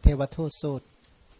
เทวทูตสูตร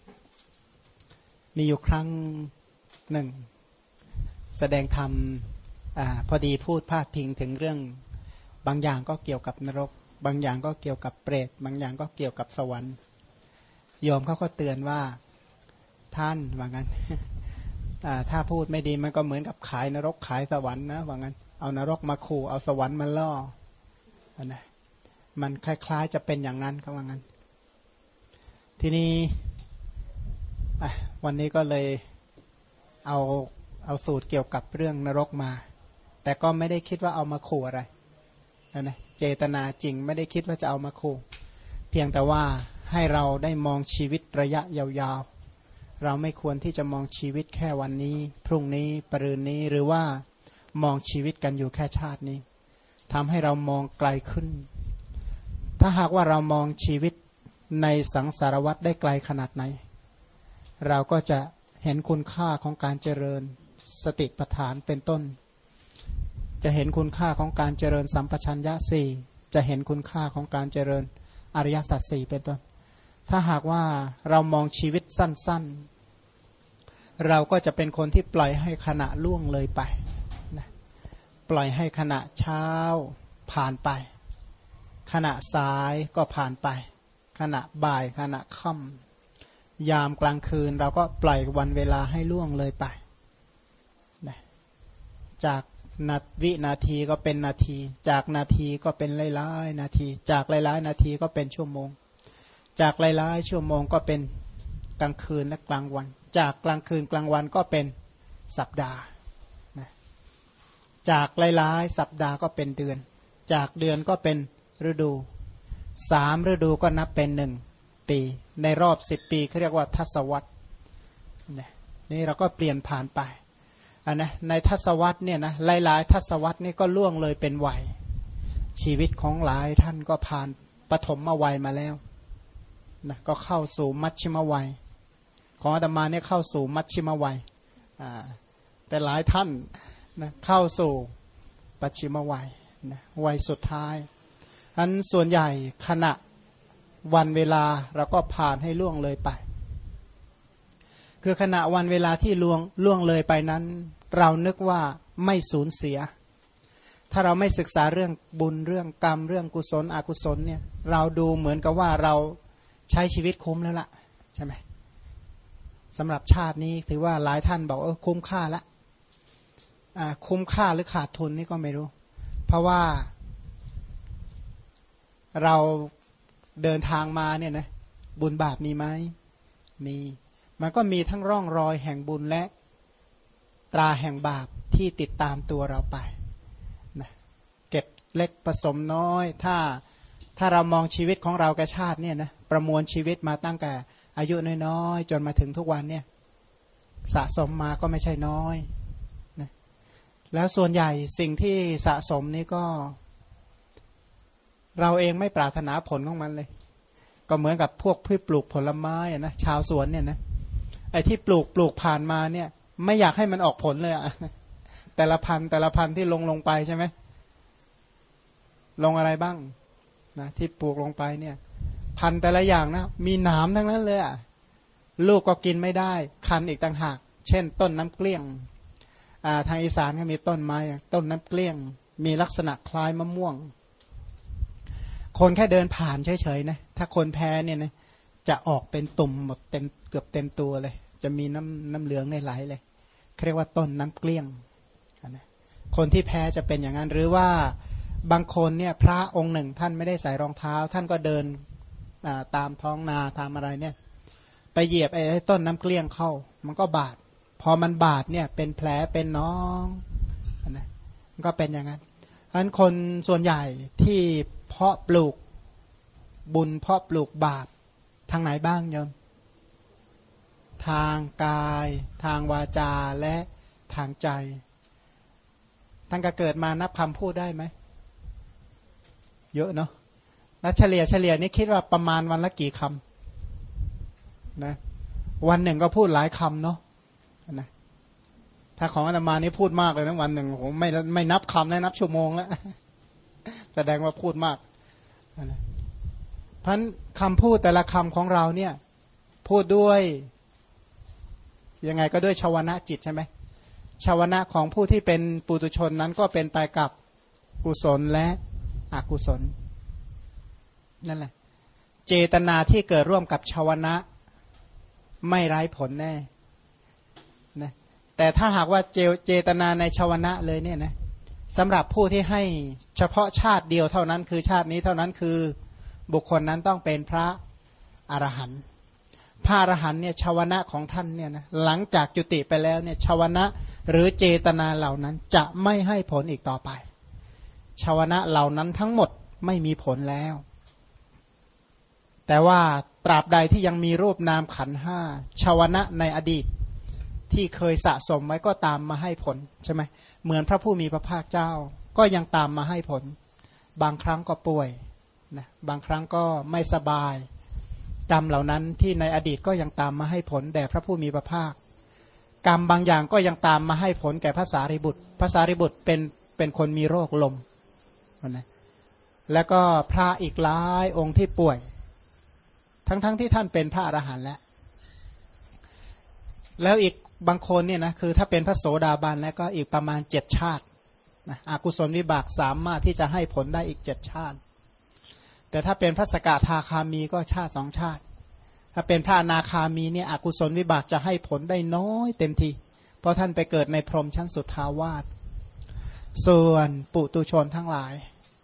มีอยู่ครั้งหนึ่งแสดงธรรมพอดีพูดพาดพิงถึงเรื่องบางอย่างก็เกี่ยวกับนรกบางอย่างก็เกี่ยวกับเปรตบางอย่างก็เกี่ยวกับสวรรค์โยมเขาก็เตือนว่าท่านว่างั้น ถ้าพูดไม่ดีมันก็เหมือนกับขายนรกขายสวรรค์นะว่างั้นเอานรกมาขู่เอาสวรรค์มาล่อนะมันคล้ายๆจะเป็นอย่างนั้นเขาว่างั้นทีนี้วันนี้ก็เลยเอาสูตรเกี่ยวกับเรื่องนรกมาแต่ก็ไม่ได้คิดว่าเอามาขู่อะไรนะเจตนาจริงไม่ได้คิดว่าจะเอามาขู่เพียงแต่ว่าให้เราได้มองชีวิตระยะยาวๆเราไม่ควรที่จะมองชีวิตแค่วันนี้พรุ่งนี้ปรืนนี้หรือว่ามองชีวิตกันอยู่แค่ชาตินี้ทำให้เรามองไกลขึ้นถ้าหากว่าเรามองชีวิตในสังสารวัฏได้ไกลขนาดไหนเราก็จะเห็นคุณค่าของการเจริญสติปัฏฐานเป็นต้นจะเห็นคุณค่าของการเจริญสัมปชัญญะสี่จะเห็นคุณค่าของการเจริญอริยสัจสี่เป็นต้นถ้าหากว่าเรามองชีวิตสั้นๆเราก็จะเป็นคนที่ปล่อยให้ขณะล่วงเลยไปนะปล่อยให้ขณะเช้าผ่านไปขณะสายก็ผ่านไปขณะบ่ายขณะค่ำยามกลางคืนเราก็ปล่อยวันเวลาให้ล่วงเลยไปนะจากวินาทีก็เป็นนาทีจากนาทีก็เป็นหลายๆนาทีจากหลายๆนาทีก็เป็นชั่วโมงจากหลายๆชั่วโมงก็เป็นกลางคืนและกลางวันจากกลางคืนกลางวันก็เป็นสัปดาห์นะจากหลายๆสัปดาห์ก็เป็นเดือนจากเดือนก็เป็นฤดู3ฤดูก็นับเป็น1ปีในรอบ10ปีเขาเรียกว่าทศวรรษนี่เราก็เปลี่ยนผ่านไปนะในทศวรรษเนี่ยนะหลายๆทศวรรษนี่ก็ล่วงเลยเป็นวัยชีวิตของหลายท่านก็ผ่านปฐมวัยมาแล้วนะก็เข้าสู่มัชชิมวัยของอาตมาเนี่ยเข้าสู่มัชชิมวัยแต่หลายท่านนะเข้าสู่ปัจฉิมวัยนะวัยสุดท้ายอันส่วนใหญ่ขณะวันเวลาเราก็ผ่านให้ล่วงเลยไปคือขณะวันเวลาที่ล่วงเลยไปนั้นเรานึกว่าไม่สูญเสียถ้าเราไม่ศึกษาเรื่องบุญเรื่องกรรมเรื่องกุศลอกุศลเนี่ยเราดูเหมือนกับว่าเราใช้ชีวิตคุ้มแล้วล่ะใช่ไหมสำหรับชาตินี้ถือว่าหลายท่านบอกคุ้มค่าละคุ้มค่าหรือขาดทุนนี่ก็ไม่รู้เพราะว่าเราเดินทางมาเนี่ยนะบุญบาปมีไหมมีมันก็มีทั้งร่องรอยแห่งบุญและตราแห่งบาปที่ติดตามตัวเราไปนะเก็บเล็กผสมน้อยถ้าเรามองชีวิตของเราแก่ชาติเนี่ยนะประมวลชีวิตมาตั้งแต่อายุน้อยๆจนมาถึงทุกวันเนี่ยสะสมมาก็ไม่ใช่น้อยนะแล้วส่วนใหญ่สิ่งที่สะสมนี่ก็เราเองไม่ปรารถนาผลของมันเลยก็เหมือนกับพวกพืชปลูกผลไม้นะชาวสวนเนี่ยนะไอ้ที่ปลูกผ่านมาเนี่ยไม่อยากให้มันออกผลเลยอะแต่ละพันที่ลงไปใช่ไหมลงอะไรบ้างนะที่ปลูกลงไปเนี่ยพันแต่ละอย่างนะมีหนามทั้งนั้นเลยอะลูกก็กินไม่ได้คันอีกต่างหากเช่นต้นน้ำเกลี้ยงทางอีสานก็มีต้นไม้ต้นน้ำเกลี้ยงมีลักษณะคล้ายมะม่วงคนแค่เดินผ่านเฉยๆนะถ้าคนแพ้เนี่ยนะจะออกเป็นตุ่มหมดเกือบเต็มตัวเลยจะมีน้ำเหลืองในไหลเลยเรียกว่าต้นน้ำเกลี้ยงนะคนที่แพ้จะเป็นอย่างนั้นหรือว่าบางคนเนี่ยพระองค์หนึ่งท่านไม่ได้ใส่รองเท้าท่านก็เดินตามท้องนาทำอะไรเนี่ยไปเหยียบไอ้ต้นน้ำเกลี้ยงเข้ามันก็บาดพอมันบาดเนี่ยเป็นแผลเป็นน้องนะมันก็เป็นอย่างนั้นฉะนั้นคนส่วนใหญ่ที่เพาะปลูกบุญเพาะปลูกบาปทางไหนบ้างโยมทางกายทางวาจาและทางใจท่านก็เกิดมานับคำพูดได้ไหมเยอะเนาะแล้วเฉลี่ยนี่คิดว่าประมาณวันละกี่คำนะวันหนึ่งก็พูดหลายคำเนาะนะถ้าของอาตมานี่พูดมากเลยนะวันหนึ่งผมไม่นับคำนะนับชั่วโมงแล้วแสดงว่าพูดมากนะเพราะคำพูดแต่ละคำของเราเนี่ยพูดด้วยยังไงก็ด้วยชาวนะจิตใช่ไหมชาวนะของผู้ที่เป็นปุถุชนนั้นก็เป็นไปกับกุศลและอกุศลนั่นแหละเจตนาที่เกิดร่วมกับชาวนะไม่ไร้ผลแน่นะแต่ถ้าหากว่าเจตนาในชาวนะเลยเนี่ยนะสำหรับผู้ที่ให้เฉพาะชาติเดียวเท่านั้นคือชาตินี้เท่านั้นคือบุคคลนั้นต้องเป็นพระอรหันต์พระอรหันต์เนี่ยชาวนะของท่านเนี่ยนะหลังจากจุติไปแล้วเนี่ยชาวนะหรือเจตนาเหล่านั้นจะไม่ให้ผลอีกต่อไปชาวนะเหล่านั้นทั้งหมดไม่มีผลแล้วแต่ว่าตราบใดที่ยังมีรูปนามขันธ์ห้าชาวนะในอดีตที่เคยสะสมไว้ก็ตามมาให้ผลใช่ไหมเหมือนพระผู้มีพระภาคเจ้าก็ยังตามมาให้ผลบางครั้งก็ป่วยนะบางครั้งก็ไม่สบายกรรมเหล่านั้นที่ในอดีตก็ยังตามมาให้ผลแด่พระผู้มีพระภาคกรรมบางอย่างก็ยังตามมาให้ผลแก่พระสารีบุตรพระสารีบุตรเป็นคนมีโรคลมนะแล้วก็พระอีกหลายองค์ที่ป่วยทั้งที่ท่านเป็นพระอรหันต์แล้วอีกบางคนเนี่ยนะคือถ้าเป็นพระโสดาบันแล้วก็อีกประมาณ7ชาตินะอกุศลวิบากสามารถที่จะให้ผลได้อีก7ชาติแต่ถ้าเป็นพระสกทาคามีก็ชาติ2ชาติถ้าเป็นพระอนาคามีเนี่ยอกุศลวิบากจะให้ผลได้น้อยเต็มทีเพราะท่านไปเกิดในพรหมชั้นสุทธาวาสส่วนปุตุชนทั้งหลาย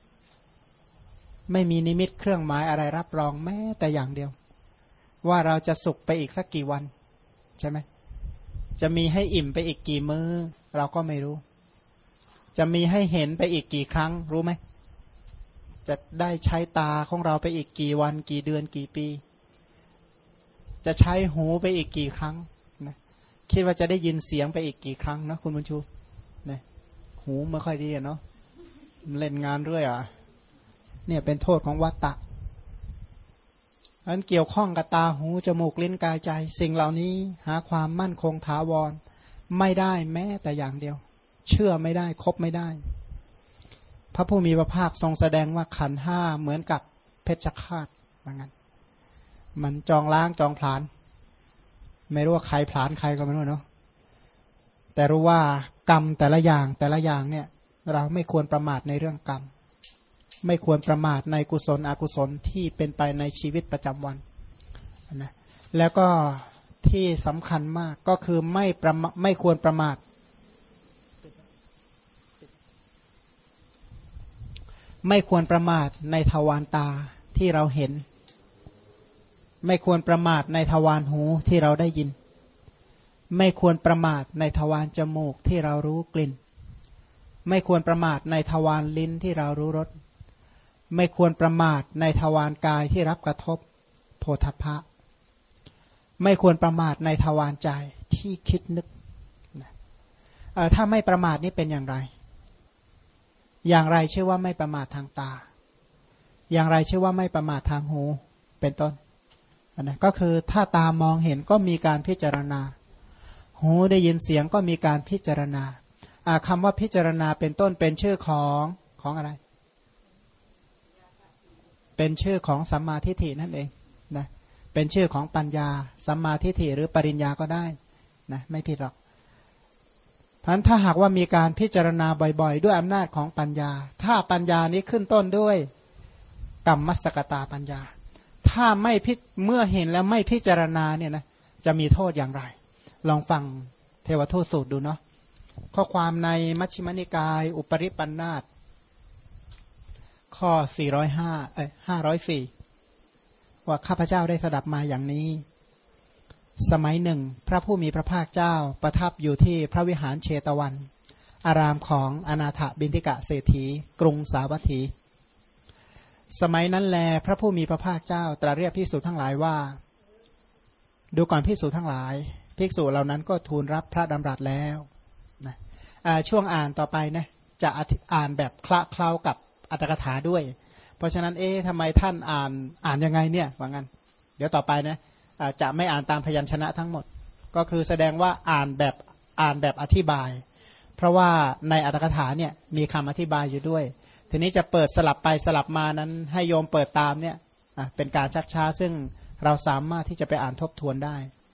ไม่มีนิมิตเครื่องหมายอะไรรับรองแม้แต่อย่างเดียวว่าเราจะสุขไปอีกสักกี่วันใช่ไหมจะมีให้อิ่มไปอีกกี่มื้อเราก็ไม่รู้จะมีให้เห็นไปอีกกี่ครั้งรู้ไหมจะได้ใช้ตาของเราไปอีกกี่วันกี่เดือนกี่ปีจะใช้หูไปอีกกี่ครั้งนะคิดว่าจะได้ยินเสียงไปอีกกี่ครั้งนะคุณบุญชูนะหูไม่ค่อยดีเนาะเล่นงานเรื่อยเนี่ยเป็นโทษของวัฏฏะอันเกี่ยวข้องกับตาหูจมูกลิ้นกายใจสิ่งเหล่านี้หาความมั่นคงถาวรไม่ได้แม้แต่อย่างเดียวเชื่อไม่ได้คบไม่ได้พระผู้มีพระภาคทรงแสดงว่าขันธ์ห้าเหมือนกับเพชฌฆาตเหมือนกันมันจองล้างจองผลาญไม่รู้ว่าใครผลาญใครก็ไม่รู้เนาะแต่รู้ว่ากรรมแต่ละอย่างเนี่ยเราไม่ควรประมาทในเรื่องกรรมไม่ควรประมาทในกุศลอกุศลที่เป็นไปในชีวิตประจำวันนะแล้วก็ที่สำคัญมากก็คือไม่ควรประมาทไม่ควรประมาทในทวารตาที่เราเห็นไม่ควรประมาทในทวารหูที่เราได้ยินไม่ควรประมาทในทวารจมูกที่เรารู้กลิ่นไม่ควรประมาทในทวารลิ้นที่เรารู้รสไม่ควรประมาทในทวารกายที่รับกระทบโผฏฐัพพะไม่ควรประมาทในทวารใจที่คิดนึกถ้าไม่ประมาทนี่เป็นอย่างไรอย่างไรชื่อว่าไม่ประมาททางตาอย่างไรชื่อว่าไม่ประมาททางหูเป็นต้นนะก็คือถ้าตามองเห็นก็มีการพิจารณาหูได้ยินเสียงก็มีการพิจารณาคำว่าพิจารณาเป็นต้นเป็นชื่อของอะไรเป็นชื่อของสัมมาทิฏฐินั่นเองนะเป็นชื่อของปัญญาสัมมาทิฏฐิหรือปริญญาก็ได้นะไม่ผิดหรอกเพราะฉะนั้นถ้าหากว่ามีการพิจารณาบ่อยๆด้วยอำนาจของปัญญาถ้าปัญญานี้ขึ้นต้นด้วยกัมมัสสกตาปัญญาถ้าไม่เมื่อเห็นแล้วไม่พิจารณาเนี่ยนะจะมีโทษอย่างไรลองฟังเทวทูตสูตรดูเนาะข้อความในมัชฌิมนิกายอุปริปันธาสข้อ504ว่าข้าพเจ้าได้สดับมาอย่างนี้สมัยหนึ่งพระผู้มีพระภาคเจ้าประทับอยู่ที่พระวิหารเชตวันอารามของอนาถบิณฑิกะเศรษฐีกรุงสาวัตถีสมัยนั้นแลพระผู้มีพระภาคเจ้าตรัสเรียกภิกษุทั้งหลายว่าดูก่อนภิกษุทั้งหลายภิกษุเหล่านั้นก็ทูลรับพระดำรัสแล้วนะช่วงอ่านต่อไปนะจะอ่านแบบคละเคล้ากับอัตถกถาด้วยเพราะฉะนั้นทำไมท่านอ่านยังไงเนี่ยว่างั้นเดี๋ยวต่อไปนะจะไม่อ่านตามพยัญชนะทั้งหมดก็คือแสดงว่าอ่านแบบอธิบายเพราะว่าในอัตถกถาเนี่ยมีคำอธิบายอยู่ด้วยทีนี้จะเปิดสลับไปสลับมานั้นให้โยมเปิดตามเนี่ยเป็นการชักช้าซึ่งเราสามารถที่จะไปอ่านทบทวนได้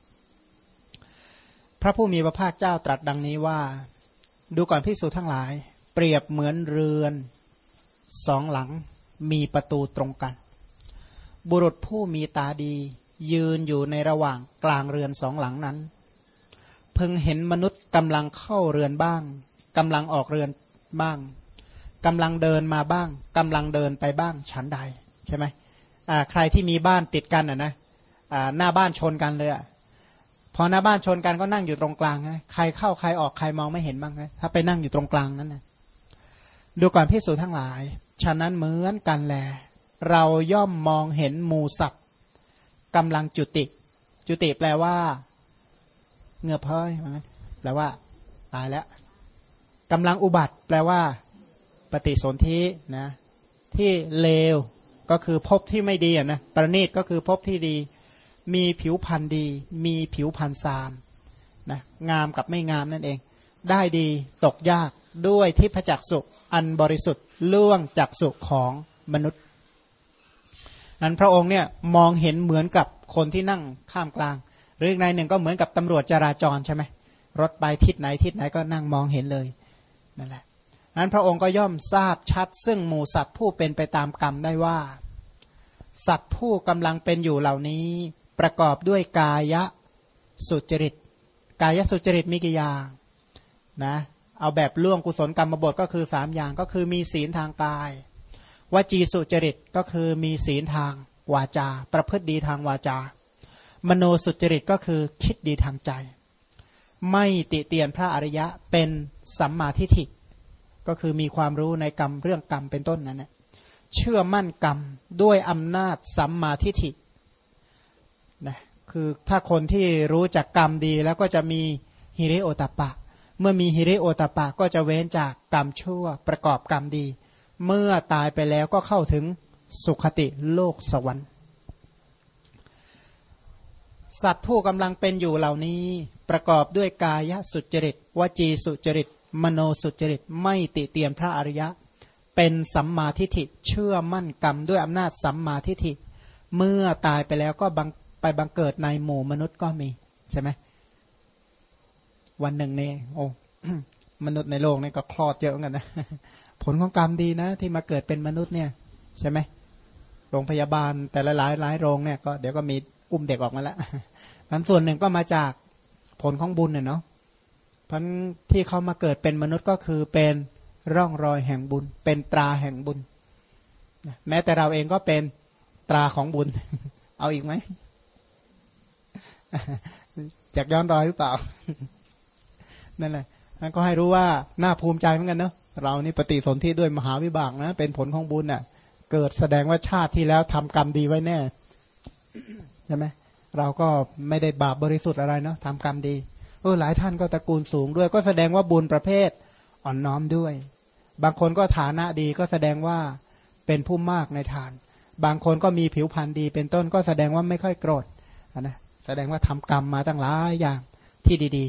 พระผู้มีพระภาคเจ้าตรัสดังนี้ว่าดูก่อนภิกษุทั้งหลายเปรียบเหมือนเรือนสองหลังมีประตูตรงกันบุรุษผู้มีตาดียืนอยู่ในระหว่างกลางเรือนสองหลังนั้นพึงเห็นมนุษย์กำลังเข้าเรือนบ้างกำลังออกเรือนบ้างกำลังเดินมาบ้างกำลังเดินไปบ้างฉันใดใช่ไหมใครที่มีบ้านติดกันนะหน้าบ้านชนกันเลยพอหน้าบ้านชนกันก็นั่งอยู่ตรงกลางไงใครเข้าใครออกใครมองไม่เห็นบ้างไงถ้าไปนั่งอยู่ตรงกลางนั้นนะดูก่อนภิกษุทั้งหลายฉะนั้นเหมือนกันแลเราย่อมมองเห็นหมูสัตว์กำลังจุติแปลว่าเงือบเพ้ยแปลว่าตายแล้วกำลังอุบัติแปลว่าปฏิสนธินะที่เลวก็คือภพที่ไม่ดีนะประณีตก็คือภพที่ดีมีผิวพรรณดีมีผิวพรรณซามนะงามกับไม่งามนั่นเองได้ดีตกยากด้วยทิพจักษุอันบริสุทธิ์ล่วงจักษุของมนุษย์นั้นพระองค์เนี่ยมองเห็นเหมือนกับคนที่นั่งข้ามกลางหรืออีกในหนึ่งก็เหมือนกับตำรวจจราจรใช่ไหมรถไปทิศไหนก็นั่งมองเห็นเลยนั่นแหละนั้นพระองค์ก็ย่อมทราบชัดซึ่งหมู่สัตว์ผู้เป็นไปตามกรรมได้ว่าสัตว์ผู้กำลังเป็นอยู่เหล่านี้ประกอบด้วยกายสุจริตกายสุจริตมีกี่อย่างนะเอาแบบล่วงกุศลกรรมบทก็คือ3อย่างก็คือมีศีลทางกายวจีสุจริตก็คือมีศีลทางวาจาประพฤติดีทางวาจามโนสุจริตก็คือคิดดีทางใจไม่ติเตียนพระอริยะเป็นสัมมาทิฏฐิก็คือมีความรู้ในกรรมเรื่องกรรมเป็นต้นนั้นนะเชื่อมั่นกรรมด้วยอำนาจสัมมาทิฏฐินะคือถ้าคนที่รู้จักกรรมดีแล้วก็จะมีหิริโอตตัปปะเมื่อมีหิริโอตตัปปะก็จะเว้นจากกรรมชั่วประกอบกรรมดีเมื่อตายไปแล้วก็เข้าถึงสุคติโลกสวรรค์สัตว์ผู้กำลังเป็นอยู่เหล่านี้ประกอบด้วยกายสุจริตวจีสุจริตมโนสุจริตไม่ติเตียนพระอริยะเป็นสัมมาทิฏฐิเชื่อมั่นกรรมด้วยอำนาจสัมมาทิฏฐิเมื่อตายไปแล้วก็ไปบังเกิดในหมู่มนุษย์ก็มีใช่ไหมวันหนึ่งเนี่ยโอ้ มนุษย์ในโลกนี่ก็คลอดเยอะเหมือนกันนะผลของกรรมดีนะที่มาเกิดเป็นมนุษย์เนี่ยใช่ไหมโรงพยาบาลแต่ละหลายโรงเนี่ยก็เดี๋ยวก็มีอุ้มเด็กออกมาแล้วนั้นส่วนหนึ่งก็มาจากผลของบุญเนาะเพราะที่เขามาเกิดเป็นมนุษย์ก็คือเป็นร่องรอยแห่งบุญเป็นตราแห่งบุญแม้แต่เราเองก็เป็นตราของบุญ เอาอีกไหม จากย้อนรอยหรือเปล่า นั่นแหละนั่นก็ให้รู้ว่าน่าภูมิใจเหมือนกันเนาะเรานี่ปฏิสนธิด้วยมหาวิบากนะเป็นผลของบุญน่ะเกิดแสดงว่าชาติที่แล้วทำกรรมดีไว้แน่ใช่ไหมเราก็ไม่ได้บาปบริสุทธิ์อะไรเนาะทำกรรมดีหลายท่านก็ตระกูลสูงด้วยก็แสดงว่าบุญประเภทอ่อนน้อมด้วยบางคนก็ฐานะดีก็แสดงว่าเป็นผู้มากในทานบางคนก็มีผิวพรรณดีเป็นต้นก็แสดงว่าไม่ค่อยโกรธนะแสดงว่าทำกรรมมาตั้งหลายอย่างที่ดี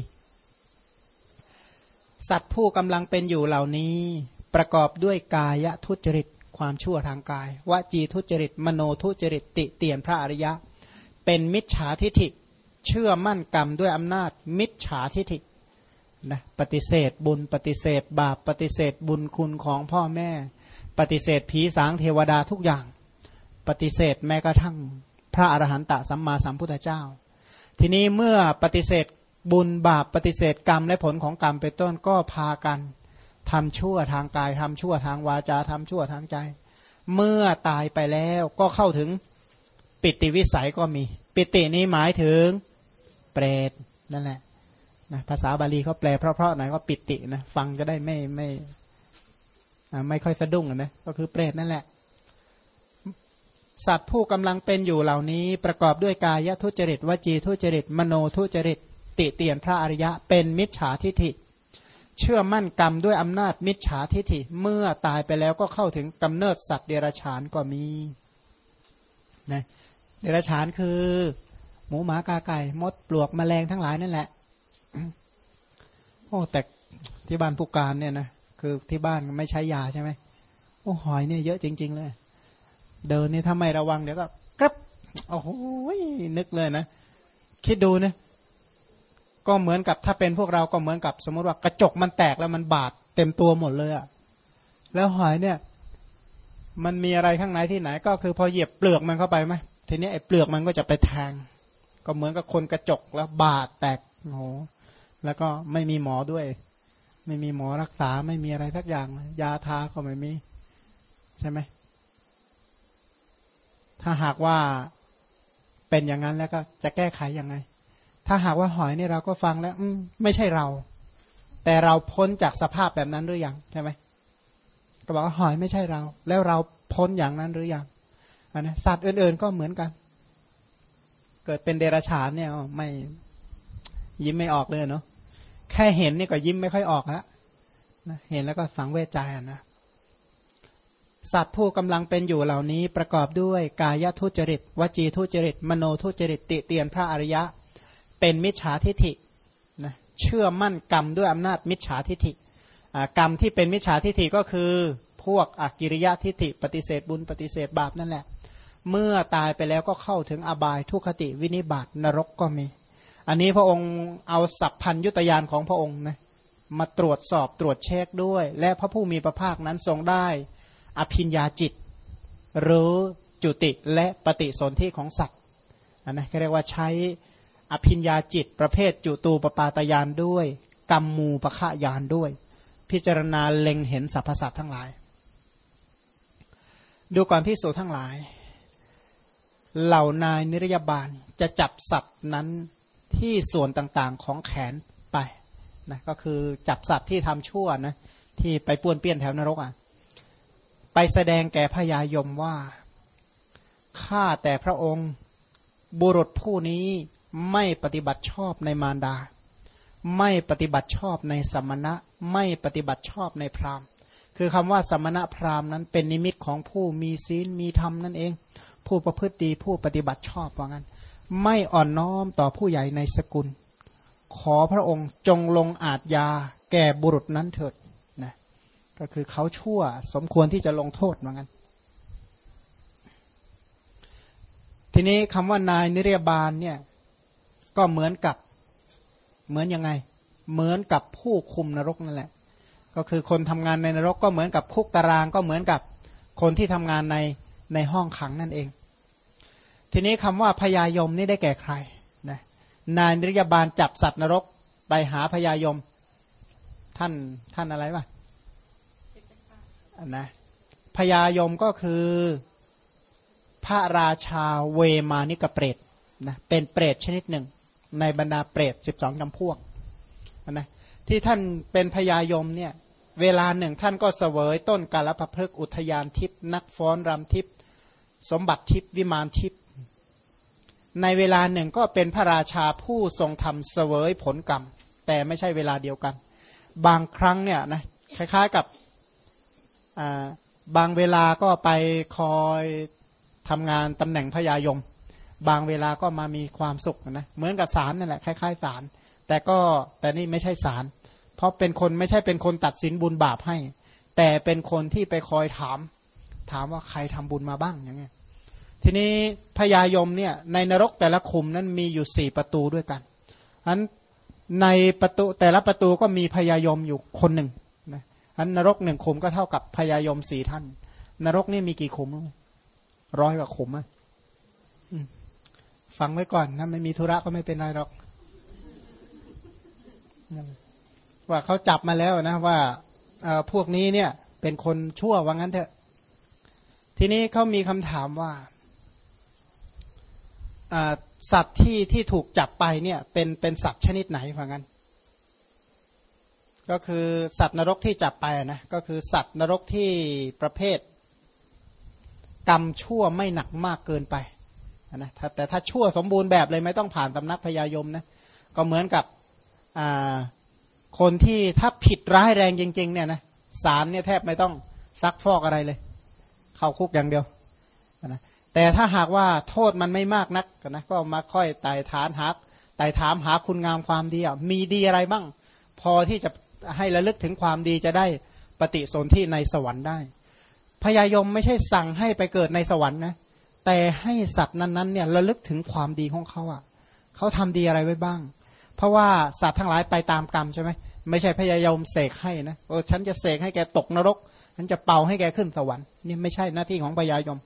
ๆสัตว์ผู้กำลังเป็นอยู่เหล่านี้ประกอบด้วยกายทุจริตความชั่วทางกายวจีทุจริตมโนทุจริตติเตียนพระอริยะเป็นมิจฉาทิฐิเชื่อมั่นกรรมด้วยอำนาจมิจฉาทิฐินะปฏิเสธบุญปฏิเสธบาปปฏิเสธบุญคุณของพ่อแม่ปฏิเสธผีสางเทวดาทุกอย่างปฏิเสธแม้กระทั่งพระอรหันตสัมมาสัมพุทธเจ้าทีนี้เมื่อปฏิเสธบุญบาปปฏิเสธกรรมและผลของกรรมเป็นต้นก็พากันทำชั่วทางกายทำชั่วทางวาจาทำชั่วทางใจเมื่อตายไปแล้วก็เข้าถึงปิติวิสัยก็มีปิตินี้หมายถึงเปรตนั่นแหละนะภาษาบาลีเขาแปลเพราะๆหน่อยก็ปิตินะฟังจะได้ไม่ค่อยสะดุ้งนะก็คือเปรตนั่นแหละสัตว์ผู้กำลังเป็นอยู่เหล่านี้ประกอบด้วยกายทุจริตวจีทุจริตมโนทุจริตติเตียนพระอริยะเป็นมิจฉาทิฐิเชื่อมั่นกรรมด้วยอำนาจมิจฉาทิฐิเมื่อตายไปแล้วก็เข้าถึงกำเนิดสัตว์เดรัจฉานก็มีนะเดรัจฉานคือหมูหมากาไก่มดปลวกแมลงทั้งหลายนั่นแหละโอ้แต่ที่บ้านผู้การเนี่ยนะคือที่บ้านไม่ใช้ยาใช่ไหมโอ้หอยเนี่ยเยอะจริงๆเลยเดินนี่ถ้าไม่ระวังเดี๋ยวก็โอ้โหนึกเลยนะคิดดูนะก็เหมือนกับถ้าเป็นพวกเราก็เหมือนกับสมมติว่ากระจกมันแตกแล้วมันบาดเต็มตัวหมดเลยอะแล้วหอยเนี่ยมันมีอะไรข้างในที่ไหนก็คือพอเหยียบเปลือกมันเข้าไปไหมทีนี้ไอ้เปลือกมันก็จะไปแทงก็เหมือนกับคนกระจกแล้วบาดแตกโอ้โหแล้วก็ไม่มีหมอด้วยไม่มีหมอรักษาไม่มีอะไรทักอย่างยาทาก็ไม่มีใช่ไหมถ้าหากว่าเป็นอย่างนั้นแล้วก็จะแก้ไขยังไงถ้าหากว่าหอยนี่เราก็ฟังแล้วไม่ใช่เราแต่เราพ้นจากสภาพแบบนั้นหรือยังใช่ไหมก็บอกว่าหอยไม่ใช่เราแล้วเราพ้นอย่างนั้นหรือยังนะสัตว์อื่นๆก็เหมือนกันเกิดเป็นเดรัจฉานเนี่ยไม่ยิ้มไม่ออกเลยเนาะแค่เห็นนี่ก็ยิ้มไม่ค่อยออกแล้วนะเห็นแล้วก็สังเวชใจนะสัตว์ผู้กำลังเป็นอยู่เหล่านี้ประกอบด้วยกายทุจริตวจีทุจริตมโนทุจริตติเตียนพระอริยะเป็นมิจฉาทิฐินะเชื่อมั่นกรรมด้วยอำนาจมิจฉาทิฐิกรรมที่เป็นมิจฉาทิฐิก็คือพวกอกิริยะทิฐิปฏิเสธบุญปฏิเสธบาปนั่นแหละเมื่อตายไปแล้วก็เข้าถึงอบายทุกขติวินิบาตนรกก็มีอันนี้พระองค์เอาสัพพัญญุตญาณของพระองค์นะมาตรวจสอบตรวจเช็คด้วยและพระผู้มีพระภาคนั้นทรงได้อภิญญาจิตหรือจุติและปฏิสนธิของสัตว์อันนั้นเรียกว่าใช้อภิญญาจิตประเภทจุตูปปาตญาณด้วยกัมมูปฆะญาณด้วยพิจารณาเล็งเห็นสรรพสัตว์ทั้งหลายดูก่อนภิกษุทั้งหลายเหล่านายนิรยาบาลจะจับสัตว์นั้นที่ส่วนต่างๆของแขนไปนะก็คือจับสัตว์ที่ทำชั่วนะที่ไปป้วนเปี้ยนแถวนรกไปแสดงแก่พญายมว่าข้าแต่พระองค์บุรุษผู้นี้ไม่ปฏิบัติชอบในมารดาไม่ปฏิบัติชอบในสมณะไม่ปฏิบัติชอบในพราหมณ์คือคำว่าสมณะพราหมณ์นั้นเป็นนิมิตของผู้มีศีลมีธรรมนั่นเองผู้ประพฤติดีผู้ปฏิบัติชอบว่างั้นไม่อ่อนน้อมต่อผู้ใหญ่ในสกุลขอพระองค์จงลงอาทยาแก่บุรุษนั้นเถิดนะก็คือเขาชั่วสมควรที่จะลงโทษว่างั้นทีนี้คำว่านายนิรยาบาลเนี่ยก็เหมือนยังไงเหมือนกับผู้คุมนรกนั่นแหละก็คือคนทำงานในนรกก็เหมือนกับคุกตารางก็เหมือนกับคนที่ทำงานในห้องขังนั่นเองทีนี้คำว่าพญายมนี่ได้แก่ใครนะนายนิรยาบาลจับสัตว์นรกไปหาพญายมท่านอะไรวะนะพญายมก็คือพระราชาเวมานิกเปรตนะเป็นเปรตชนิดหนึ่งในบรรดาเปรต12จำพวกนะที่ท่านเป็นพญายมเนี่ยเวลาหนึ่งท่านก็เสวยต้นกาลปพฤกษ์อุทยานทิพย์นักฟ้อนรำทิพย์สมบัติทิพย์วิมานทิพย์ในเวลาหนึ่งก็เป็นพระราชาผู้ทรงธรรมเสวยผลกรรมแต่ไม่ใช่เวลาเดียวกันบางครั้งเนี่ยนะคล้ายๆกับบางเวลาก็ไปคอยทำงานตำแหน่งพญายมบางเวลาก็มามีความสุขนะเหมือนกับศาลนั่นแหละคล้ายๆศาลแต่นี่ไม่ใช่ศาลเพราะเป็นคนไม่ใช่เป็นคนตัดสินบุญบาปให้แต่เป็นคนที่ไปคอยถามว่าใครทำบุญมาบ้างอย่างเงี้ยทีนี้พญายมเนี่ยในนรกแต่ละขุมนั้นมีอยู่4ประตูด้วยกันอันในประตูแต่ละประตูก็มีพญายมอยู่คนหนึ่งนะอันนรก1ขุมก็เท่ากับพญายม4ท่านนรกนี่มีกี่ขุม100 กว่าขุมฟังไว้ก่อนนะไม่มีธุระก็ไม่เป็นไรหรอกว่าเขาจับมาแล้วนะว่าพวกนี้เนี่ยเป็นคนชั่วว่างั้นเถอะทีนี้เขามีคำถามว่าสัตว์ที่ถูกจับไปเนี่ยเป็นสัตว์ชนิดไหนว่างั้นก็คือสัตว์นรกที่จับไปนะก็คือสัตว์นรกที่ประเภทกรรมชั่วไม่หนักมากเกินไปนะแต่ถ้าชั่วสมบูรณ์แบบเลยไม่ต้องผ่านตำนักพญายมนะก็เหมือนกับคนที่ถ้าผิดร้ายแรงจริงๆเนี่ยนะศาลเนี่ยแทบไม่ต้องซักฟอกอะไรเลยเข้าคุกอย่างเดียวนะแต่ถ้าหากว่าโทษมันไม่มากนักนะก็มาค่อยไต่ถามหาคุณงามความดีมีดีอะไรบ้างพอที่จะให้ระลึกถึงความดีจะได้ปฏิสนธิในสวรรค์ได้พญายมไม่ใช่สั่งให้ไปเกิดในสวรรค์นะแต่ให้สัตว์นั้นๆเนี่ยระลึกถึงความดีของเขาอ่ะเขาทำดีอะไรไว้บ้างเพราะว่าสัตว์ทั้งหลายไปตามกรรมใช่ไหมไม่ใช่พยายามเสกให้นะฉันจะเสกให้แกตกนรกฉันจะเป่าให้แกขึ้นสวรรค์นี่ไม่ใช่หน้าที่ของพยายม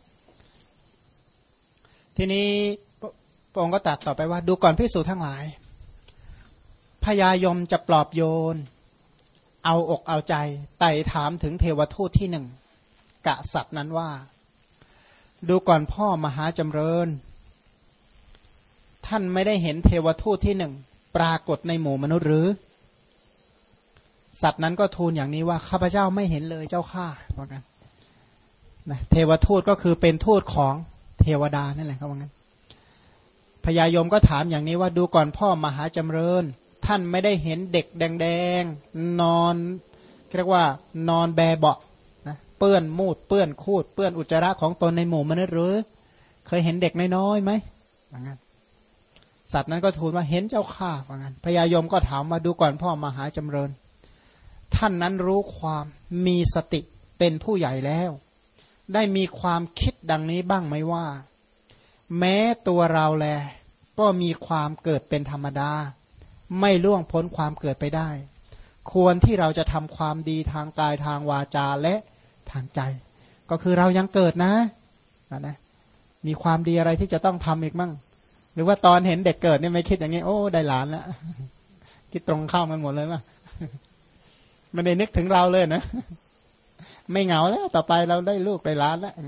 ทีนี้พระองค์ก็ตรัสต่อไปว่าดูก่อนภิกษุทั้งหลายพยายมจะปลอบโยนเอาอกเอาใจไต่ถามถึงเทวทูตที่หนึ่งกะสัตว์นั้นว่าดูก่อนพ่อมหาจำเริญท่านไม่ได้เห็นเทวทูตที่หนึ่งปรากฏในหมู่มนุษย์หรือสัตว์นั้นก็ทูลอย่างนี้ว่าข้าพเจ้าไม่เห็นเลยเจ้าข้าว่างั้นนะเทวทูตก็คือเป็นทูตของเทวดานั่นแหละเขาว่างั้นพญายมก็ถามอย่างนี้ว่าดูก่อนพ่อมหาจำเริญท่านไม่ได้เห็นเด็กแดงๆนอนเรียกว่านอนแบเบาะนะเปื้อนมูดเปื้อนคูดเปื้อนอุจจาระของตนในหมู่มนุษย์หรือเคยเห็นเด็กน้อยๆไหมว่างั้นสัตว์นั้นก็ทูลว่าเห็นเจ้าข้าว่างั้นพญายมก็ถามว่าดูก่อนพ่อมหาจำเริญท่านนั้นรู้ความมีสติเป็นผู้ใหญ่แล้วได้มีความคิดดังนี้บ้างไหมว่าแม้ตัวเราแลก็มีความเกิดเป็นธรรมดาไม่ล่วงพ้นความเกิดไปได้ควรที่เราจะทำความดีทางกายทางวาจาและทางใจก็คือเรายังเกิดนะมีความดีอะไรที่จะต้องทำอีกมั่งหรือว่าตอนเห็นเด็กเกิดเนี่ยไม่คิดอย่างนี้โอ้ได้หลานแล้วคิดตรงข้ามกันหมดเลยว่ะไม่ได้นึกถึงเราเลยนะไม่เหงาแล้วต่อไปเราได้ลูกได้หลานแล้ว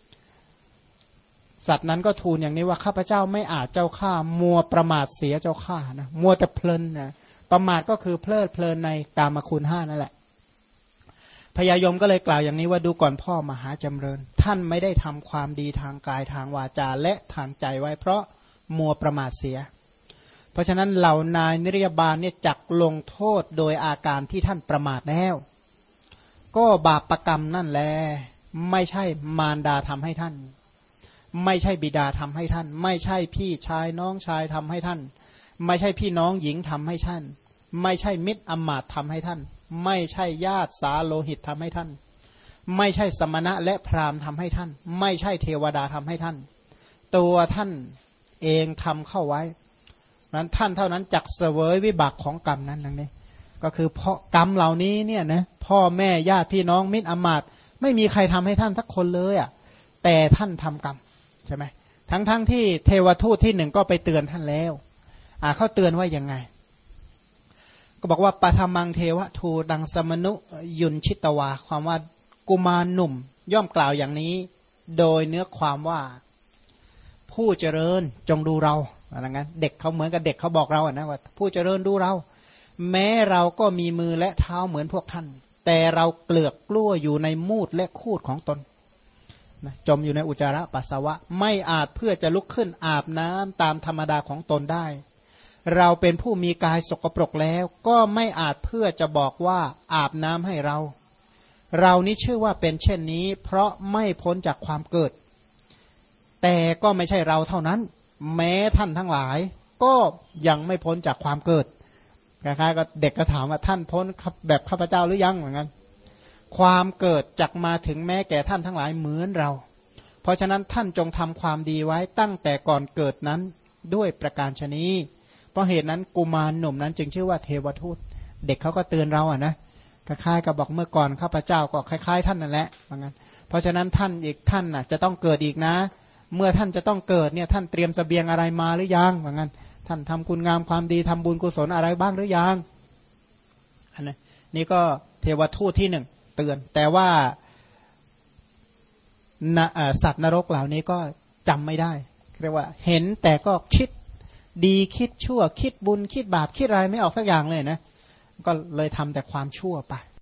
สัตว์นั้นก็ทูลอย่างนี้ว่าข้าพเจ้าไม่อาจเจ้าข้ามัวประมาทเสียเจ้าข้านะมัวแต่เพลินนะประมาทก็คือเพลิดเพลินในกามคุณห้านั่นแหละพญายมก็เลยกล่าวอย่างนี้ว่าดูก่อนพ่อมหาจำเริญท่านไม่ได้ทำความดีทางกายทางวาจาและทางใจไว้เพราะมัวประมาทเสียเพราะฉะนั้นเหล่านายนิรยาบาลเนี่ยจักลงโทษโดยอาการที่ท่านประมาทแล้วก็บาปประกรรมนั่นแลไม่ใช่มารดาทำให้ท่านไม่ใช่บิดาทำให้ท่านไม่ใช่พี่ชายน้องชายทำให้ท่านไม่ใช่พี่น้องหญิงทำให้ท่านไม่ใช่มิตรอมาตย์ทำให้ท่านไม่ใช่ญาติสาโลหิตทำให้ท่านไม่ใช่สมณะและพราหมณ์ทำให้ท่านไม่ใช่เทวดาทำให้ท่านตัวท่านเองทำเข้าไว้นั้นท่านเท่านั้นจักเสวยวิบากของกรรมนั้นนั่นเองก็คือเพราะกรรมเหล่านี้เนี่ยนะพ่อแม่ญาติพี่น้องมิตรอมาตย์ไม่มีใครทำให้ท่านสักคนเลยอ่ะแต่ท่านทำกรรมใช่ไหมทั้งที่เทวทูตที่หนึ่งก็ไปเตือนท่านแล้วเขาเตือนว่ายังไงก็บอกว่าปฐมังเทวทูดังสมนุยุนชิตวาความว่ากุมารหนุ่มย่อมกล่าวอย่างนี้โดยเนื้อความว่าผู้เจริญจงดูเราอะไรงั้นเด็กเขาเหมือนกับเด็กเขาบอกเราอะนะว่าผู้เจริญดูเราแม้เราก็มีมือและเท้าเหมือนพวกท่านแต่เราเกลือกกลั้วอยู่ในมูดและคูดของตนจมอยู่ในอุจจาระปัสสาวะไม่อาจเพื่อจะลุกขึ้นอาบน้ำตามธรรมดาของตนได้เราเป็นผู้มีกายสกปรกแล้วก็ไม่อาจเพื่อจะบอกว่าอาบน้ำให้เรานี้ชื่อว่าเป็นเช่นนี้เพราะไม่พ้นจากความเกิดแต่ก็ไม่ใช่เราเท่านั้นแม้ท่านทั้งหลายก็ยังไม่พ้นจากความเกิดคล้ายๆก็เด็กก็ถามว่าท่านพ้นแบบข้าพเจ้าหรือยังเหมือนกันความเกิดจักมาถึงแม้แก่ท่านทั้งหลายเหมือนเราเพราะฉะนั้นท่านจงทำความดีไว้ตั้งแต่ก่อนเกิดนั้นด้วยประการฉนี้เพราะเหตุนั้นกุมารหนุ่มนั้นจึงชื่อว่าเทวทูตเด็กเขาก็เตือนเรานะคล้ายๆกับบอกเมื่อก่อนข้าพเจ้าก็คล้ายๆท่านนั่นแหละเหมือนกันเพราะฉะนั้นท่านอีกท่านน่ะจะต้องเกิดอีกนะเมื่อท่านจะต้องเกิดเนี่ยท่านเตรียมเสบียงอะไรมาหรือยังเหมือนกันท่านทำคุณงามความดีทำบุญกุศลอะไรบ้างหรือยังอันนี้นี่ก็เทวทูตที่หนึ่งเตือนแต่ว่าสัตว์นรกเหล่านี้ก็จำไม่ได้เรียกว่าเห็นแต่ก็คิดดีคิดชั่วคิดบุญคิดบาปคิดอะไรไม่ออกสักอย่างเลยนะก็เลยทำแต่ความชั่วไป